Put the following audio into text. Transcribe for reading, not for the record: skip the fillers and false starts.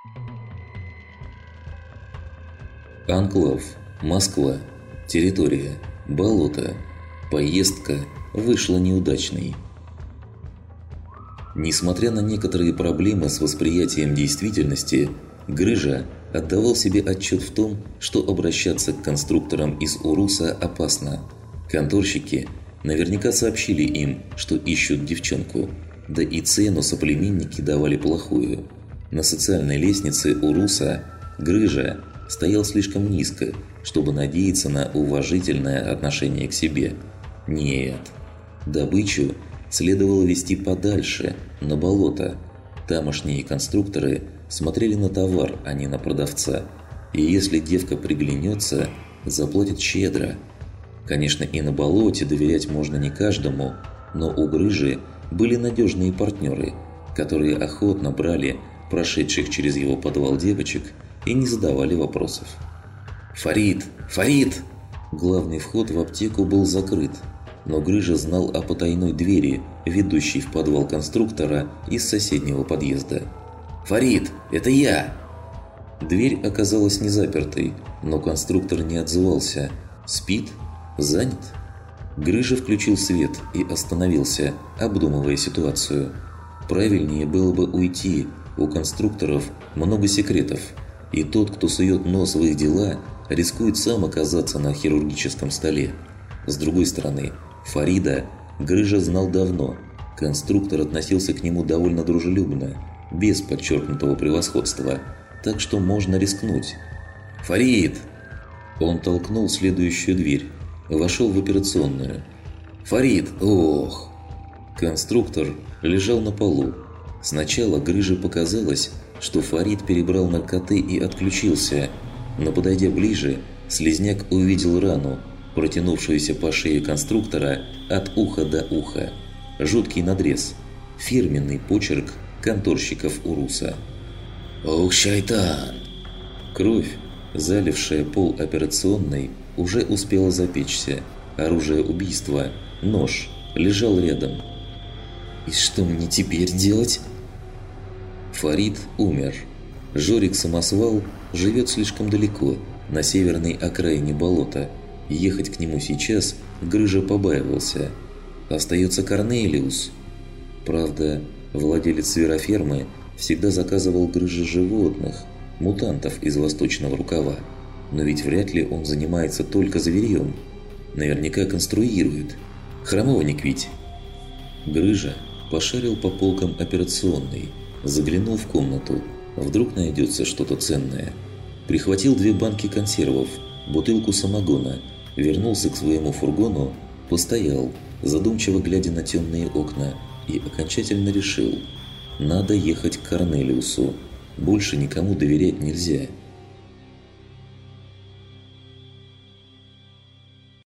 Анклав. Москва. Территория. Болото. Поездка вышла неудачной. Несмотря на некоторые проблемы с восприятием действительности, Грыжа отдавал себе отчет в том, что обращаться к конструкторам из Уруса опасно. Конторщики наверняка сообщили им, что ищут девчонку, да и цену соплеменники давали плохую. На социальной лестнице Уруса Грыжа стоял слишком низко, чтобы надеяться на уважительное отношение к себе. Нет, добычу следовало вести подальше, на болото. Тамошние конструкторы смотрели на товар, а не на продавца. И если девка приглянется, заплатит щедро. Конечно, и на болоте доверять можно не каждому, но у Грыжи были надежные партнеры, которые охотно брали прошедших через его подвал девочек и не задавали вопросов. «Фарид! Фарид!» Главный вход в аптеку был закрыт, но Грыжа знал о потайной двери, ведущей в подвал конструктора из соседнего подъезда. «Фарид, это я!» Дверь оказалась не запертой, но конструктор не отзывался. Спит? Занят? Грыжа включил свет и остановился, обдумывая ситуацию. Правильнее было бы уйти, у конструкторов много секретов, и тот, кто сует нос в их дела, рискует сам оказаться на хирургическом столе. С другой стороны, Фарида Грыжа знал давно. Конструктор относился к нему довольно дружелюбно, без подчеркнутого превосходства, так что можно рискнуть. «Фарид!» Он толкнул следующую дверь, вошел в операционную. «Фарид! Ох!» Конструктор лежал на полу. Сначала Грыже показалось, что Фарид перебрал наркоты и отключился, но, подойдя ближе, слизняк увидел рану, протянувшуюся по шее конструктора от уха до уха. Жуткий надрез. Фирменный почерк конторщиков Уруса. «Ох, шайтан!» Кровь, залившая пол операционной, уже успела запечься. Оружие убийства, нож, лежал рядом. «И что мне теперь делать?» Фарид умер. Жорик-самосвал живет слишком далеко, на северной окраине болота. Ехать к нему сейчас Грыжа побаивался. Остается Корнелиус. Правда, владелец зверофермы всегда заказывал Грыже животных, мутантов из восточного рукава. Но ведь вряд ли он занимается только зверьем. Наверняка конструирует. Храмовник ведь. Грыжа пошарил по полкам операционной, заглянул в комнату. Вдруг найдется что-то ценное. Прихватил 2 банки консервов, бутылку самогона, вернулся к своему фургону, постоял, задумчиво глядя на темные окна, и окончательно решил: надо ехать к Корнелиусу. Больше никому доверять нельзя.